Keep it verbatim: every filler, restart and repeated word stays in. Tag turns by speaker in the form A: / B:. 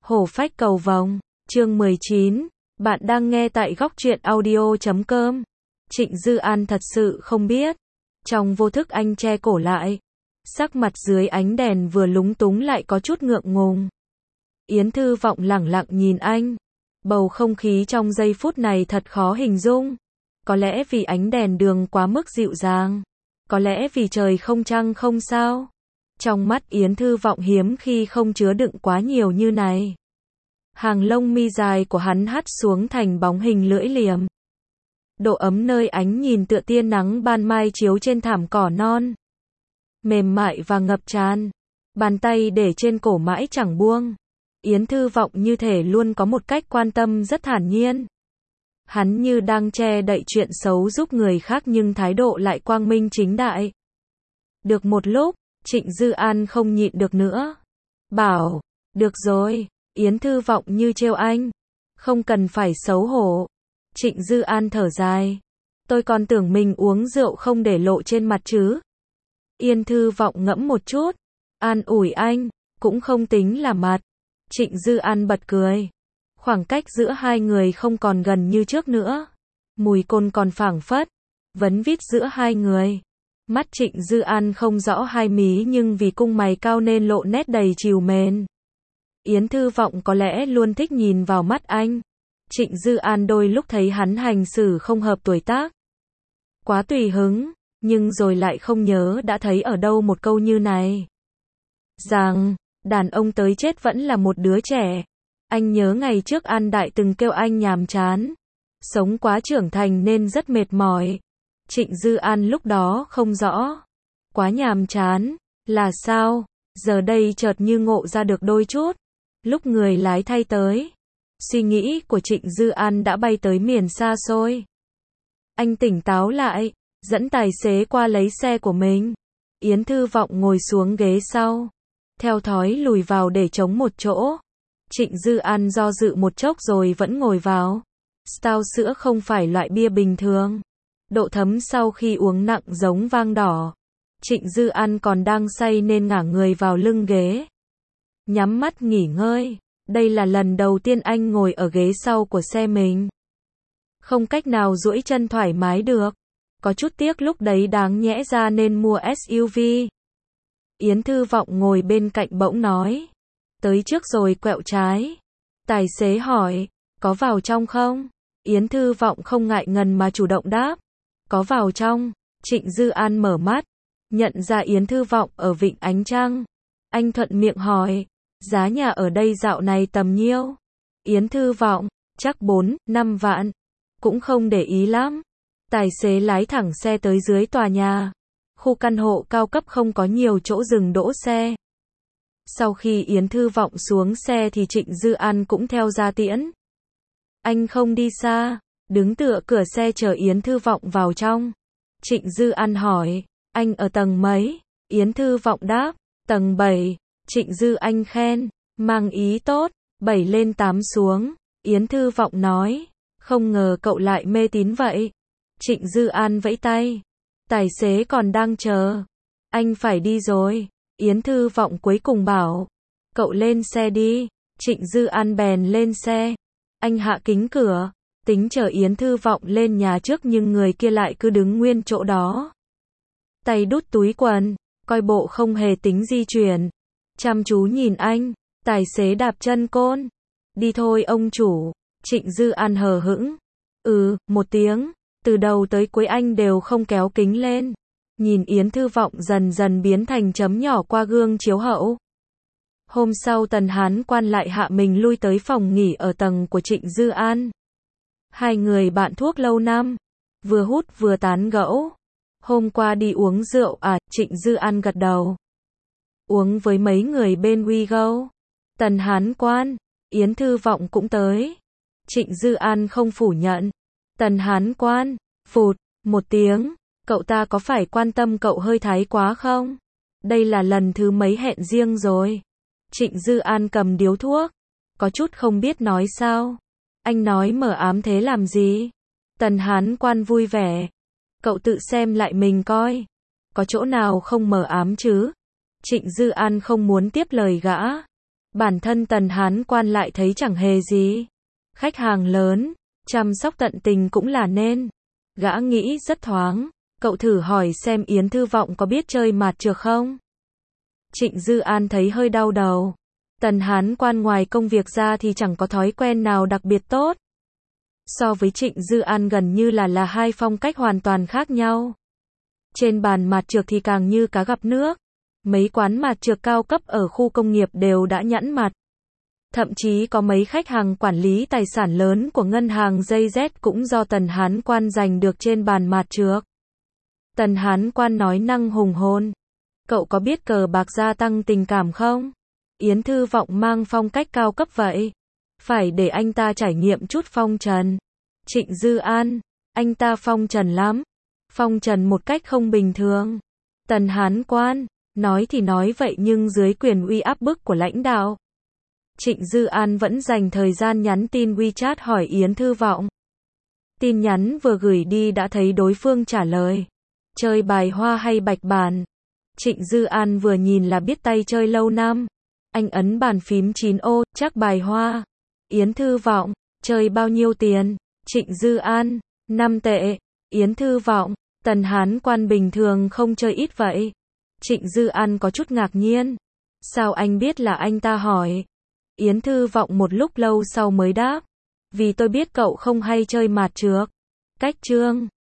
A: Hổ phách cầu vồng, chương mười chín, bạn đang nghe tại góc truyện audio chấm com. Trịnh Dư An thật sự không biết. Trong vô thức anh che cổ lại. Sắc mặt dưới ánh đèn vừa lúng túng lại có chút ngượng ngùng. Yến Thư Vọng lẳng lặng nhìn anh. Bầu không khí trong giây phút này thật khó hình dung. Có lẽ vì ánh đèn đường quá mức dịu dàng. Có lẽ vì trời không trăng không sao. Trong mắt Yến Thư Vọng hiếm khi không chứa đựng quá nhiều như này. Hàng lông mi dài của hắn hắt xuống thành bóng hình lưỡi liềm. Độ ấm nơi ánh nhìn tựa tia nắng ban mai chiếu trên thảm cỏ non. Mềm mại và ngập tràn. Bàn tay để trên cổ mãi chẳng buông. Yến Thư Vọng như thể luôn có một cách quan tâm rất thản nhiên. Hắn như đang che đậy chuyện xấu giúp người khác nhưng thái độ lại quang minh chính đại. Được một lúc, Trịnh Dư An không nhịn được nữa. Bảo, được rồi, Yến Thư Vọng như trêu anh. Không cần phải xấu hổ. Trịnh Dư An thở dài. Tôi còn tưởng mình uống rượu không để lộ trên mặt chứ. Yến Thư Vọng ngẫm một chút. An ủi anh, cũng không tính là mặt. Trịnh Dư An bật cười. Khoảng cách giữa hai người không còn gần như trước nữa. Mùi cồn còn phảng phất. Vấn vít giữa hai người. Mắt Trịnh Dư An không rõ hai mí nhưng vì cung mày cao nên lộ nét đầy trìu mến. Yến Thư Vọng có lẽ luôn thích nhìn vào mắt anh. Trịnh Dư An đôi lúc thấy hắn hành xử không hợp tuổi tác. Quá tùy hứng, nhưng rồi lại không nhớ đã thấy ở đâu một câu như này. Rằng, đàn ông tới chết vẫn là một đứa trẻ. Anh nhớ ngày trước An Đại từng kêu anh nhàm chán. Sống quá trưởng thành nên rất mệt mỏi. Trịnh Dư An lúc đó không rõ. Quá nhàm chán, là sao? Giờ đây chợt như ngộ ra được đôi chút. Lúc người lái thay tới. Suy nghĩ của Trịnh Dư An đã bay tới miền xa xôi. Anh tỉnh táo lại, dẫn tài xế qua lấy xe của mình. Yến Thư Vọng ngồi xuống ghế sau. Theo thói lùi vào để chống một chỗ. Trịnh Dư An do dự một chốc rồi vẫn ngồi vào. Stout sữa không phải loại bia bình thường. Độ thấm sau khi uống nặng giống vang đỏ. Trịnh Dư An còn đang say nên ngả người vào lưng ghế. Nhắm mắt nghỉ ngơi. Đây là lần đầu tiên anh ngồi ở ghế sau của xe mình. Không cách nào duỗi chân thoải mái được. Có chút tiếc lúc đấy đáng nhẽ ra nên mua ét u vê. Yến Thư Vọng ngồi bên cạnh bỗng nói. Tới trước rồi quẹo trái. Tài xế hỏi, có vào trong không? Yến Thư Vọng không ngại ngần mà chủ động đáp. Có vào trong. Trịnh Dư An mở mắt. Nhận ra Yến Thư Vọng ở Vịnh Ánh Trăng. Anh thuận miệng hỏi. Giá nhà ở đây dạo này tầm nhiêu? Yến Thư Vọng. Chắc bốn, năm vạn. Cũng không để ý lắm. Tài xế lái thẳng xe tới dưới tòa nhà. Khu căn hộ cao cấp không có nhiều chỗ dừng đỗ xe. Sau khi Yến Thư Vọng xuống xe thì Trịnh Dư An cũng theo ra tiễn. Anh không đi xa. Đứng tựa cửa xe chờ Yến Thư Vọng vào trong. Trịnh Dư An hỏi, anh ở tầng mấy? Yến Thư Vọng đáp, tầng bảy. Trịnh Dư Anh khen, mang ý tốt, bảy lên tám xuống. Yến Thư Vọng nói, không ngờ cậu lại mê tín vậy. Trịnh Dư An vẫy tay. Tài xế còn đang chờ. Anh phải đi rồi. Yến Thư Vọng cuối cùng bảo, cậu lên xe đi. Trịnh Dư An bèn lên xe. Anh hạ kính cửa. Tính chờ Yến Thư Vọng lên nhà trước nhưng người kia lại cứ đứng nguyên chỗ đó. Tay đút túi quần, coi bộ không hề tính di chuyển. Chăm chú nhìn anh, tài xế đạp chân côn. Đi thôi ông chủ. Trịnh Dư An hờ hững. Ừ, một tiếng. Từ đầu tới cuối anh đều không kéo kính lên. Nhìn Yến Thư Vọng dần dần biến thành chấm nhỏ qua gương chiếu hậu. Hôm sau Tần Hán Quan lại hạ mình lui tới phòng nghỉ ở tầng của Trịnh Dư An. Hai người bạn thuốc lâu năm. Vừa hút vừa tán gẫu. Hôm qua đi uống rượu à? Trịnh Dư An gật đầu. Uống với mấy người bên WeGo. Tần Hán Quan. Yến Thư Vọng cũng tới. Trịnh Dư An không phủ nhận. Tần Hán Quan. Phụt. Một tiếng. Cậu ta có phải quan tâm cậu hơi thái quá không? Đây là lần thứ mấy hẹn riêng rồi. Trịnh Dư An cầm điếu thuốc. Có chút không biết nói sao. Anh nói mờ ám thế làm gì? Tần Hán Quan vui vẻ. Cậu tự xem lại mình coi. Có chỗ nào không mờ ám chứ? Trịnh Dư An không muốn tiếp lời gã. Bản thân Tần Hán Quan lại thấy chẳng hề gì. Khách hàng lớn, chăm sóc tận tình cũng là nên. Gã nghĩ rất thoáng. Cậu thử hỏi xem Yến Thư Vọng có biết chơi mạt trược không? Trịnh Dư An thấy hơi đau đầu. Tần Hán Quan ngoài công việc ra thì chẳng có thói quen nào đặc biệt tốt. So với Trịnh Dư An gần như là là hai phong cách hoàn toàn khác nhau. Trên bàn mạt trược thì càng như cá gặp nước. Mấy quán mạt trược cao cấp ở khu công nghiệp đều đã nhẵn mặt. Thậm chí có mấy khách hàng quản lý tài sản lớn của ngân hàng J Z cũng do Tần Hán Quan giành được trên bàn mạt trược. Tần Hán Quan nói năng hùng hồn. Cậu có biết cờ bạc gia tăng tình cảm không? Yến Thư Vọng mang phong cách cao cấp vậy. Phải để anh ta trải nghiệm chút phong trần. Trịnh Dư An, anh ta phong trần lắm. Phong trần một cách không bình thường. Tần Hán Quan, nói thì nói vậy nhưng dưới quyền uy áp bức của lãnh đạo. Trịnh Dư An vẫn dành thời gian nhắn tin WeChat hỏi Yến Thư Vọng. Tin nhắn vừa gửi đi đã thấy đối phương trả lời. Chơi bài hoa hay bạch bàn? Trịnh Dư An vừa nhìn là biết tay chơi lâu năm. Anh ấn bàn phím chín ô, chắc bài hoa. Yến Thư Vọng, chơi bao nhiêu tiền? Trịnh Dư An, năm tệ. Yến Thư Vọng, Tần Hán Quan bình thường không chơi ít vậy. Trịnh Dư An có chút ngạc nhiên. Sao anh biết là anh ta hỏi? Yến Thư Vọng một lúc lâu sau mới đáp. Vì tôi biết cậu không hay chơi mạt trược. Cách chương